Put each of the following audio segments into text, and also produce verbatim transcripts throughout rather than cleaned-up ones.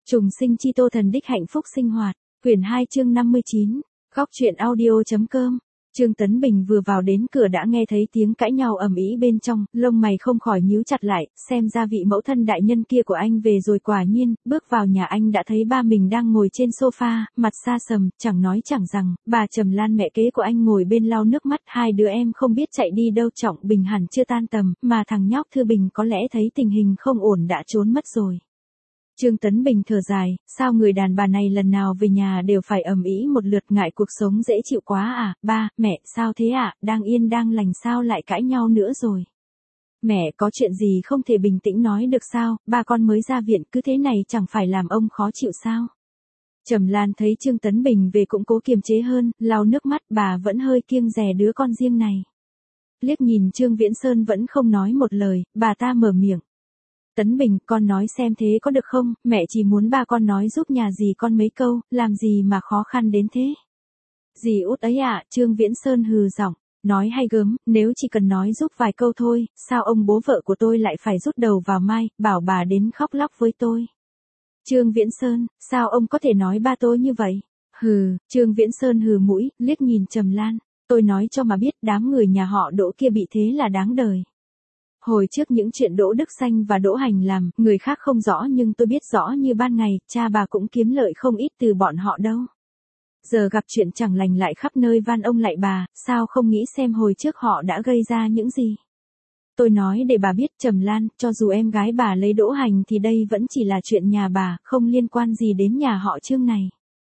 Trùng sinh chi Tô Thần đích hạnh phúc sinh hoạt, quyển hai chương năm mươi chín, góc truyện audio.com. Trương Tấn Bình vừa vào đến cửa đã nghe thấy tiếng cãi nhau ầm ĩ bên trong, lông mày không khỏi nhíu chặt lại, xem ra vị mẫu thân đại nhân kia của anh về rồi. Quả nhiên, bước vào nhà anh đã thấy ba mình đang ngồi trên sofa, mặt xa sầm, chẳng nói chẳng rằng, bà Trầm Lan mẹ kế của anh ngồi bên lau nước mắt. Hai đứa em không biết chạy đi đâu. Trọng Bình hẳn chưa tan tầm, mà thằng nhóc Thư Bình có lẽ thấy tình hình không ổn đã trốn mất rồi. Trương Tấn Bình thở dài, sao người đàn bà này lần nào về nhà đều phải ầm ĩ một lượt, ngại cuộc sống dễ chịu quá à. Ba, mẹ, sao thế ạ? À? Đang yên đang lành sao lại cãi nhau nữa rồi? Mẹ, có chuyện gì không thể bình tĩnh nói được sao? Ba con mới ra viện cứ thế này chẳng phải làm ông khó chịu sao? Trầm Lan thấy Trương Tấn Bình về cũng cố kiềm chế hơn, lau nước mắt. Bà vẫn hơi kiêng dè đứa con riêng này. Liếc nhìn Trương Viễn Sơn vẫn không nói một lời, bà ta mở miệng. Tấn Bình, con nói xem thế có được không? Mẹ chỉ muốn ba con nói giúp nhà dì con mấy câu, làm gì mà khó khăn đến thế? Dì út ấy ạ, à, Trương Viễn Sơn hừ giọng, nói hay gớm, nếu chỉ cần nói giúp vài câu thôi, sao ông bố vợ của tôi lại phải rút đầu vào mai, bảo bà đến khóc lóc với tôi? Trương Viễn Sơn, sao ông có thể nói ba tôi như vậy? Hừ, Trương Viễn Sơn hừ mũi, liếc nhìn Trầm Lan, tôi nói cho mà biết, đám người nhà họ Đỗ kia bị thế là đáng đời. Hồi trước những chuyện Đỗ Đức Xanh và Đỗ Hành làm, người khác không rõ nhưng tôi biết rõ như ban ngày, cha bà cũng kiếm lợi không ít từ bọn họ đâu. Giờ gặp chuyện chẳng lành lại khắp nơi van ông lạy bà, sao không nghĩ xem hồi trước họ đã gây ra những gì. Tôi nói để bà biết Trầm Lan, cho dù em gái bà lấy Đỗ Hành thì đây vẫn chỉ là chuyện nhà bà, không liên quan gì đến nhà họ Trương này.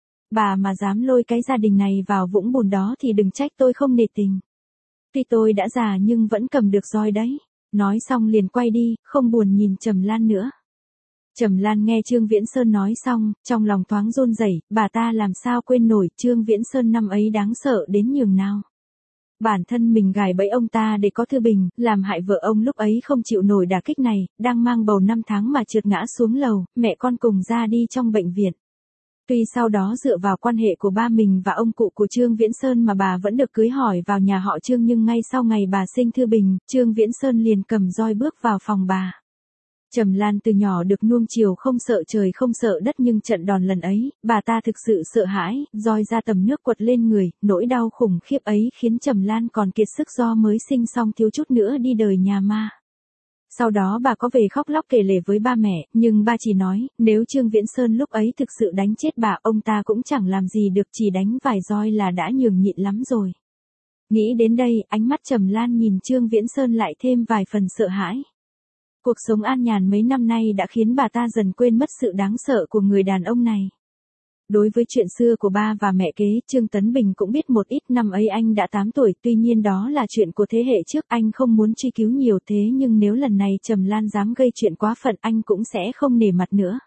Bà mà dám lôi cái gia đình này vào vũng bùn đó thì đừng trách tôi không nể tình. Tuy tôi đã già nhưng vẫn cầm được roi đấy. Nói xong liền quay đi, không buồn nhìn Trầm Lan nữa. Trầm Lan nghe Trương Viễn Sơn nói xong, trong lòng thoáng run rẩy, bà ta làm sao quên nổi Trương Viễn Sơn năm ấy đáng sợ đến nhường nào. Bản thân mình gài bẫy ông ta để có Thư Bình, làm hại vợ ông lúc ấy không chịu nổi đả kích này, đang mang bầu năm tháng mà trượt ngã xuống lầu, mẹ con cùng ra đi trong bệnh viện. Tuy sau đó dựa vào quan hệ của ba mình và ông cụ của Trương Viễn Sơn mà bà vẫn được cưới hỏi vào nhà họ Trương, nhưng ngay sau ngày bà sinh Thư Bình, Trương Viễn Sơn liền cầm roi bước vào phòng bà. Trầm Lan từ nhỏ được nuông chiều không sợ trời không sợ đất, nhưng trận đòn lần ấy, bà ta thực sự sợ hãi, roi ra tầm nước quật lên người, nỗi đau khủng khiếp ấy khiến Trầm Lan còn kiệt sức, do mới sinh xong thiếu chút nữa đi đời nhà ma. Sau đó bà có về khóc lóc kể lể với ba mẹ, nhưng ba chỉ nói, nếu Trương Viễn Sơn lúc ấy thực sự đánh chết bà, ông ta cũng chẳng làm gì được, chỉ đánh vài roi là đã nhường nhịn lắm rồi. Nghĩ đến đây, ánh mắt Trầm Lan nhìn Trương Viễn Sơn lại thêm vài phần sợ hãi. Cuộc sống an nhàn mấy năm nay đã khiến bà ta dần quên mất sự đáng sợ của người đàn ông này. Đối với chuyện xưa của ba và mẹ kế, Trương Tấn Bình cũng biết một ít. Năm ấy anh đã tám tuổi, tuy nhiên đó là chuyện của thế hệ trước, anh không muốn truy cứu nhiều, thế nhưng nếu lần này Trầm Lan dám gây chuyện quá phận, anh cũng sẽ không nể mặt nữa.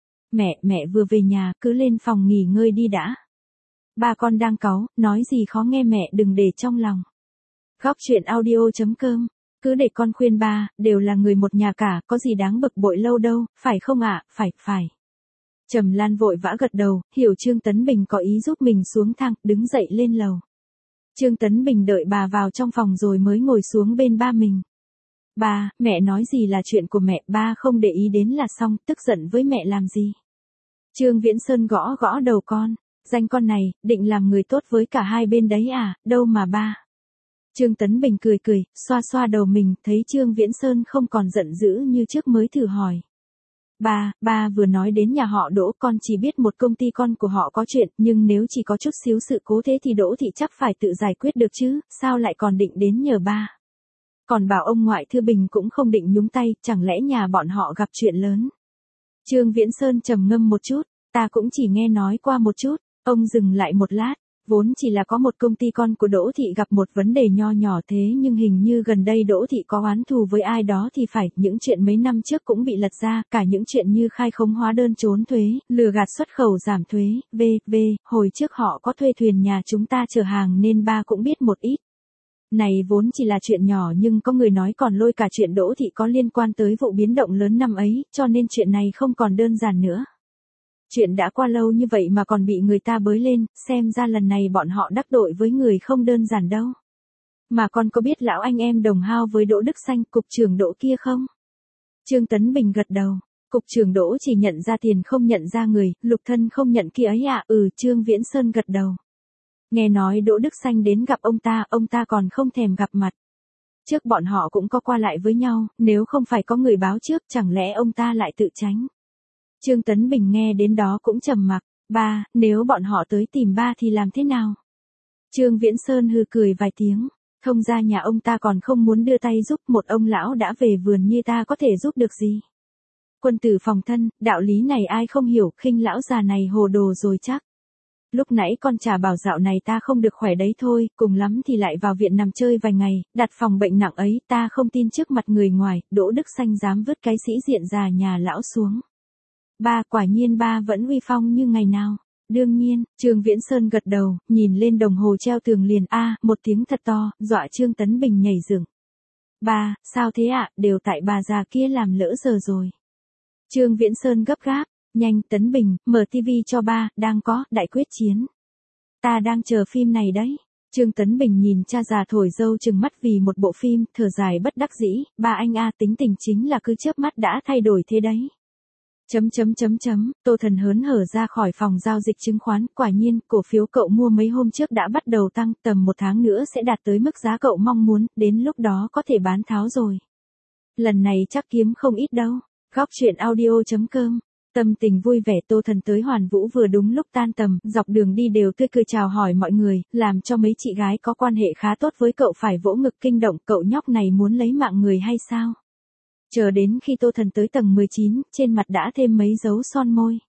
Mẹ, mẹ vừa về nhà, cứ lên phòng nghỉ ngơi đi đã. Ba con đang cáu, nói gì khó nghe mẹ đừng để trong lòng. Góc truyện audio.com. Cứ để con khuyên ba, đều là người một nhà cả, có gì đáng bực bội lâu đâu, phải không ạ? À? Phải, phải. Trầm Lan vội vã gật đầu, hiểu Trương Tấn Bình có ý giúp mình xuống thang, đứng dậy lên lầu. Trương Tấn Bình đợi bà vào trong phòng rồi mới ngồi xuống bên ba mình. Ba, mẹ nói gì là chuyện của mẹ, ba không để ý đến là xong, tức giận với mẹ làm gì? Trương Viễn Sơn gõ gõ đầu con, danh con này, định làm người tốt với cả hai bên đấy à, đâu mà ba. Trương Tấn Bình cười cười, xoa xoa đầu mình, thấy Trương Viễn Sơn không còn giận dữ như trước mới thử hỏi. Ba, ba vừa nói đến nhà họ Đỗ, con chỉ biết một công ty con của họ có chuyện, nhưng nếu chỉ có chút xíu sự cố thế thì Đỗ thị chắc phải tự giải quyết được chứ, sao lại còn định đến nhờ ba. Còn bảo ông ngoại Thư Bình cũng không định nhúng tay, chẳng lẽ nhà bọn họ gặp chuyện lớn. Trương Viễn Sơn trầm ngâm một chút, ta cũng chỉ nghe nói qua một chút, ông dừng lại một lát. Vốn chỉ là có một công ty con của Đỗ thị gặp một vấn đề nho nhỏ, thế nhưng hình như gần đây Đỗ thị có oán thù với ai đó thì phải, những chuyện mấy năm trước cũng bị lật ra, cả những chuyện như khai khống hóa đơn trốn thuế, lừa gạt xuất khẩu giảm thuế, vân vân, hồi trước họ có thuê thuyền nhà chúng ta chở hàng nên ba cũng biết một ít. Này vốn chỉ là chuyện nhỏ nhưng có người nói còn lôi cả chuyện Đỗ thị có liên quan tới vụ biến động lớn năm ấy, cho nên chuyện này không còn đơn giản nữa. Chuyện đã qua lâu như vậy mà còn bị người ta bới lên, xem ra lần này bọn họ đắc tội với người không đơn giản đâu. Mà con có biết lão anh em đồng hao với Đỗ Đức Xanh, cục trưởng Đỗ kia không? Trương Tấn Bình gật đầu. Cục trưởng Đỗ chỉ nhận ra tiền không nhận ra người, Lục Thân không nhận kia ấy ạ. Ừ, Trương Viễn Sơn gật đầu. Nghe nói Đỗ Đức Sanh đến gặp ông ta, ông ta còn không thèm gặp mặt. Trước bọn họ cũng có qua lại với nhau, nếu không phải có người báo trước, chẳng lẽ ông ta lại tự tránh. Trương Tấn Bình nghe đến đó cũng trầm mặc. Ba, nếu bọn họ tới tìm ba thì làm thế nào? Trương Viễn Sơn hừ cười vài tiếng. Thông ra nhà ông ta còn không muốn đưa tay giúp, một ông lão đã về vườn như ta có thể giúp được gì. Quân tử phòng thân, đạo lý này ai không hiểu, khinh lão già này hồ đồ rồi chắc. Lúc nãy con trà bảo dạo này ta không được khỏe đấy thôi, cùng lắm thì lại vào viện nằm chơi vài ngày, đặt phòng bệnh nặng ấy, ta không tin trước mặt người ngoài, Đỗ Đức Sanh dám vứt cái sĩ diện già nhà lão xuống. Ba, quả nhiên ba vẫn uy phong như ngày nào. Đương nhiên, Trương Viễn Sơn gật đầu, nhìn lên đồng hồ treo tường liền a, một tiếng thật to, dọa Trương Tấn Bình nhảy dựng. Ba, sao thế ạ, đều tại bà già kia làm lỡ giờ rồi. Trương Viễn Sơn gấp gáp, nhanh Tấn Bình, mở tivi cho ba, đang có, đại quyết chiến. Ta đang chờ phim này đấy. Trương Tấn Bình nhìn cha già thổi dâu trừng mắt vì một bộ phim, thở dài bất đắc dĩ, ba anh a tính tình chính là cứ chớp mắt đã thay đổi thế đấy. Chấm chấm chấm chấm, Tô Thần hớn hở ra khỏi phòng giao dịch chứng khoán, quả nhiên, cổ phiếu cậu mua mấy hôm trước đã bắt đầu tăng, tầm một tháng nữa sẽ đạt tới mức giá cậu mong muốn, đến lúc đó có thể bán tháo rồi. Lần này chắc kiếm không ít đâu. Góc truyện audio chấm com. Tâm tình vui vẻ Tô Thần tới Hoàn Vũ vừa đúng lúc tan tầm, dọc đường đi đều tươi cười chào hỏi mọi người, làm cho mấy chị gái có quan hệ khá tốt với cậu phải vỗ ngực kinh động, cậu nhóc này muốn lấy mạng người hay sao? Chờ đến khi Tô Thần tới tầng mười chín, trên mặt đã thêm mấy dấu son môi.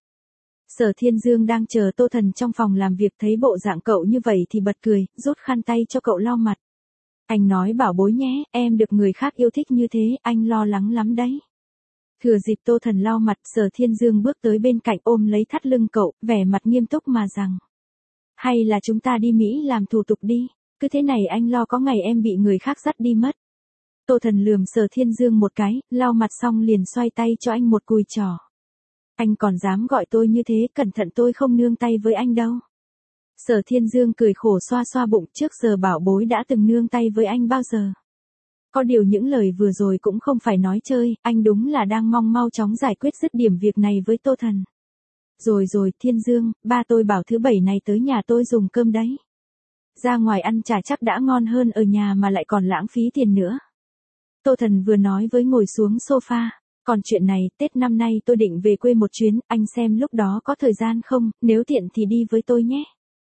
Sở Thiên Dương đang chờ Tô Thần trong phòng làm việc, thấy bộ dạng cậu như vậy thì bật cười, rút khăn tay cho cậu lau mặt. Anh nói bảo bối nhé, em được người khác yêu thích như thế, anh lo lắng lắm đấy. Thừa dịp Tô Thần lau mặt, Sở Thiên Dương bước tới bên cạnh ôm lấy thắt lưng cậu, vẻ mặt nghiêm túc mà rằng. Hay là chúng ta đi Mỹ làm thủ tục đi, cứ thế này anh lo có ngày em bị người khác dắt đi mất. Tô Thần lườm Sở Thiên Dương một cái, lau mặt xong liền xoay tay cho anh một cùi trỏ. Anh còn dám gọi tôi như thế, cẩn thận tôi không nương tay với anh đâu. Sở Thiên Dương cười khổ xoa xoa bụng, trước giờ bảo bối đã từng nương tay với anh bao giờ. Có điều những lời vừa rồi cũng không phải nói chơi, anh đúng là đang mong mau chóng giải quyết dứt điểm việc này với Tô Thần. Rồi rồi, Thiên Dương, ba tôi bảo thứ bảy này tới nhà tôi dùng cơm đấy. Ra ngoài ăn chả chắc đã ngon hơn ở nhà mà lại còn lãng phí tiền nữa. Tô Thần vừa nói với ngồi xuống sofa. Còn chuyện này, Tết năm nay tôi định về quê một chuyến, anh xem lúc đó có thời gian không, nếu tiện thì đi với tôi nhé.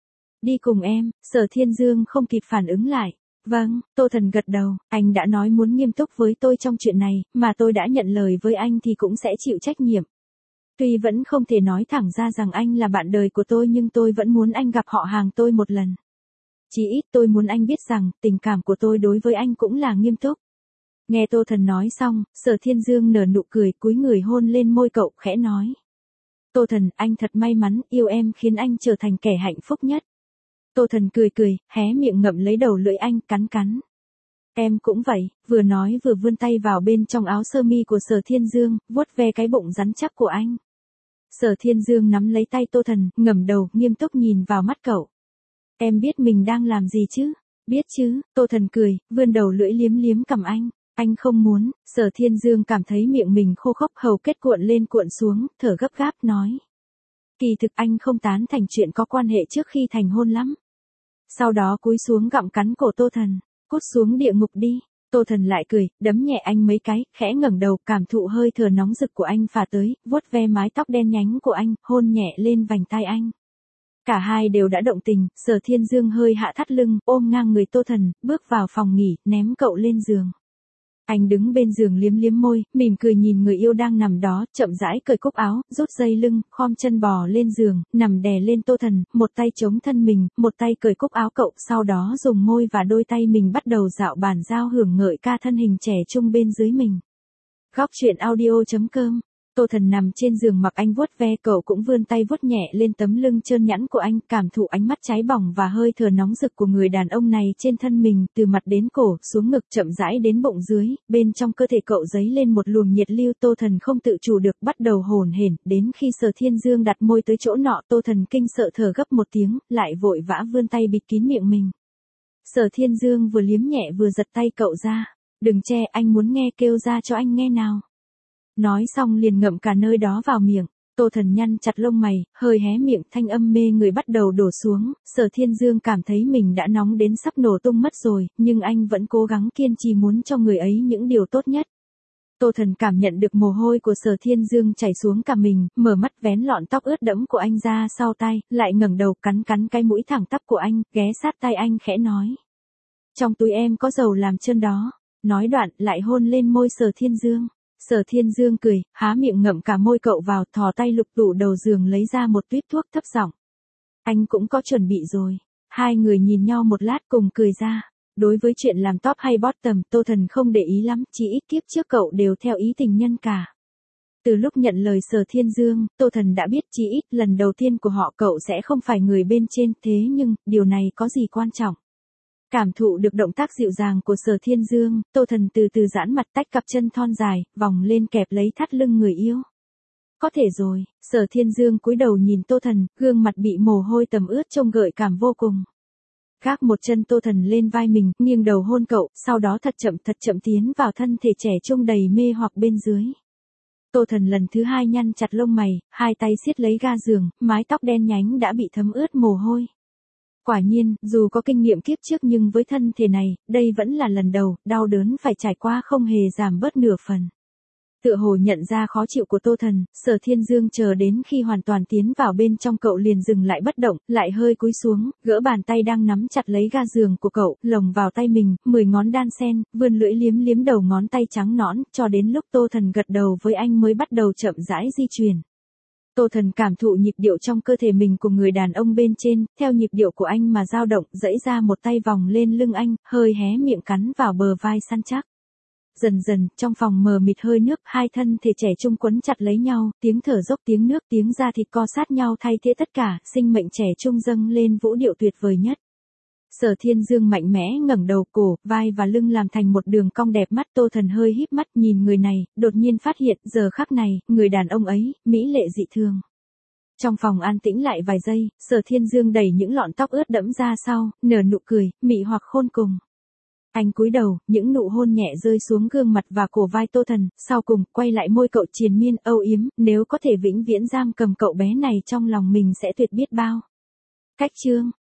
Đi cùng em, Sở Thiên Dương không kịp phản ứng lại. Vâng, Tô Thần gật đầu, anh đã nói muốn nghiêm túc với tôi trong chuyện này, mà tôi đã nhận lời với anh thì cũng sẽ chịu trách nhiệm. Tuy vẫn không thể nói thẳng ra rằng anh là bạn đời của tôi nhưng tôi vẫn muốn anh gặp họ hàng tôi một lần. Chỉ ít tôi muốn anh biết rằng, tình cảm của tôi đối với anh cũng là nghiêm túc. Nghe Tô Thần nói xong, Sở Thiên Dương nở nụ cười, cúi người hôn lên môi cậu, khẽ nói. Tô Thần, anh thật may mắn, yêu em khiến anh trở thành kẻ hạnh phúc nhất. Tô Thần cười cười, hé miệng ngậm lấy đầu lưỡi anh, cắn cắn. Em cũng vậy, vừa nói vừa vươn tay vào bên trong áo sơ mi của Sở Thiên Dương, vuốt ve cái bụng rắn chắc của anh. Sở Thiên Dương nắm lấy tay Tô Thần, ngẩng đầu, nghiêm túc nhìn vào mắt cậu. Em biết mình đang làm gì chứ? Biết chứ, Tô Thần cười, vươn đầu lưỡi liếm liếm cằm anh. Anh không muốn, Sở Thiên Dương cảm thấy miệng mình khô khốc, hầu kết cuộn lên cuộn xuống, thở gấp gáp nói. Kỳ thực anh không tán thành chuyện có quan hệ trước khi thành hôn lắm. Sau đó cúi xuống gặm cắn cổ Tô Thần, cút xuống địa ngục đi. Tô Thần lại cười, đấm nhẹ anh mấy cái, khẽ ngẩng đầu, cảm thụ hơi thở nóng rực của anh phả tới, vuốt ve mái tóc đen nhánh của anh, hôn nhẹ lên vành tai anh. Cả hai đều đã động tình, Sở Thiên Dương hơi hạ thắt lưng, ôm ngang người Tô Thần, bước vào phòng nghỉ, ném cậu lên giường. Anh đứng bên giường liếm liếm môi, mỉm cười nhìn người yêu đang nằm đó, chậm rãi cởi cúc áo, rút dây lưng, khom chân bò lên giường, nằm đè lên Tô Thần, một tay chống thân mình, một tay cởi cúc áo cậu, sau đó dùng môi và đôi tay mình bắt đầu dạo bàn giao hưởng ngợi ca thân hình trẻ trung bên dưới mình. Góc truyện audio chấm com. Tô Thần nằm trên giường mặc anh vuốt ve, cậu cũng vươn tay vuốt nhẹ lên tấm lưng trơn nhẵn của anh, cảm thụ ánh mắt cháy bỏng và hơi thở nóng rực của người đàn ông này trên thân mình, từ mặt đến cổ, xuống ngực, chậm rãi đến bụng dưới, bên trong cơ thể cậu dấy lên một luồng nhiệt lưu. Tô Thần không tự chủ được, bắt đầu hổn hển, đến khi Sở Thiên Dương đặt môi tới chỗ nọ, Tô Thần kinh sợ thở gấp một tiếng, lại vội vã vươn tay bịt kín miệng mình. Sở Thiên Dương vừa liếm nhẹ vừa giật tay cậu ra. Đừng che, anh muốn nghe, kêu ra cho anh nghe nào. Nói xong liền ngậm cả nơi đó vào miệng. Tô Thần nhăn chặt lông mày, hơi hé miệng, thanh âm mê người bắt đầu đổ xuống. Sở Thiên Dương cảm thấy mình đã nóng đến sắp nổ tung mất rồi, nhưng anh vẫn cố gắng kiên trì muốn cho người ấy những điều tốt nhất. Tô Thần cảm nhận được mồ hôi của Sở Thiên Dương chảy xuống cả mình, mở mắt vén lọn tóc ướt đẫm của anh ra sau tai, lại ngẩng đầu cắn cắn cái mũi thẳng tắp của anh, ghé sát tai anh khẽ nói. Trong túi em có dầu làm chân đó. Nói đoạn lại hôn lên môi Sở Thiên Dương. Sở Thiên Dương cười, há miệng ngậm cả môi cậu vào, thò tay lục tủ đầu giường lấy ra một tuyết thuốc thấp giọng. Anh cũng có chuẩn bị rồi. Hai người nhìn nhau một lát cùng cười ra. Đối với chuyện làm top hay bottom, Tô Thần không để ý lắm, chỉ ít kiếp trước cậu đều theo ý tình nhân cả. Từ lúc nhận lời Sở Thiên Dương, Tô Thần đã biết chỉ ít lần đầu tiên của họ cậu sẽ không phải người bên trên, thế nhưng, điều này có gì quan trọng. Cảm thụ được động tác dịu dàng của Sở Thiên Dương, Tô Thần từ từ giãn mặt tách cặp chân thon dài, vòng lên kẹp lấy thắt lưng người yêu. Có thể rồi, Sở Thiên Dương cúi đầu nhìn Tô Thần, gương mặt bị mồ hôi tầm ướt trông gợi cảm vô cùng. Gác một chân Tô Thần lên vai mình, nghiêng đầu hôn cậu, sau đó thật chậm thật chậm tiến vào thân thể trẻ trung đầy mê hoặc bên dưới. Tô Thần lần thứ hai nhăn chặt lông mày, hai tay siết lấy ga giường, mái tóc đen nhánh đã bị thấm ướt mồ hôi. Quả nhiên, dù có kinh nghiệm kiếp trước nhưng với thân thể này, đây vẫn là lần đầu, đau đớn phải trải qua không hề giảm bớt nửa phần. Tựa hồ nhận ra khó chịu của Tô Thần, Sở Thiên Dương chờ đến khi hoàn toàn tiến vào bên trong cậu liền dừng lại bất động, lại hơi cúi xuống, gỡ bàn tay đang nắm chặt lấy ga giường của cậu, lồng vào tay mình, mười ngón đan sen, vươn lưỡi liếm liếm đầu ngón tay trắng nõn, cho đến lúc Tô Thần gật đầu với anh mới bắt đầu chậm rãi di chuyển. Tô Thần cảm thụ nhịp điệu trong cơ thể mình của người đàn ông bên trên, theo nhịp điệu của anh mà dao động, dãy ra một tay vòng lên lưng anh, hơi hé miệng cắn vào bờ vai săn chắc. Dần dần, trong phòng mờ mịt hơi nước, hai thân thể trẻ trung quấn chặt lấy nhau, tiếng thở dốc, tiếng nước, tiếng da thịt co sát nhau thay thế tất cả, sinh mệnh trẻ trung dâng lên vũ điệu tuyệt vời nhất. Sở Thiên Dương mạnh mẽ ngẩng đầu, cổ, vai và lưng làm thành một đường cong đẹp mắt. Tô Thần hơi híp mắt nhìn người này, đột nhiên phát hiện, giờ khắc này, người đàn ông ấy, mỹ lệ dị thường. Trong phòng an tĩnh lại vài giây, Sở Thiên Dương đẩy những lọn tóc ướt đẫm ra sau, nở nụ cười, mị hoặc khôn cùng. Anh cúi đầu, những nụ hôn nhẹ rơi xuống gương mặt và cổ vai Tô Thần, sau cùng, quay lại môi cậu triền miên, âu yếm, nếu có thể vĩnh viễn giam cầm cậu bé này trong lòng mình sẽ tuyệt biết bao. Cách chương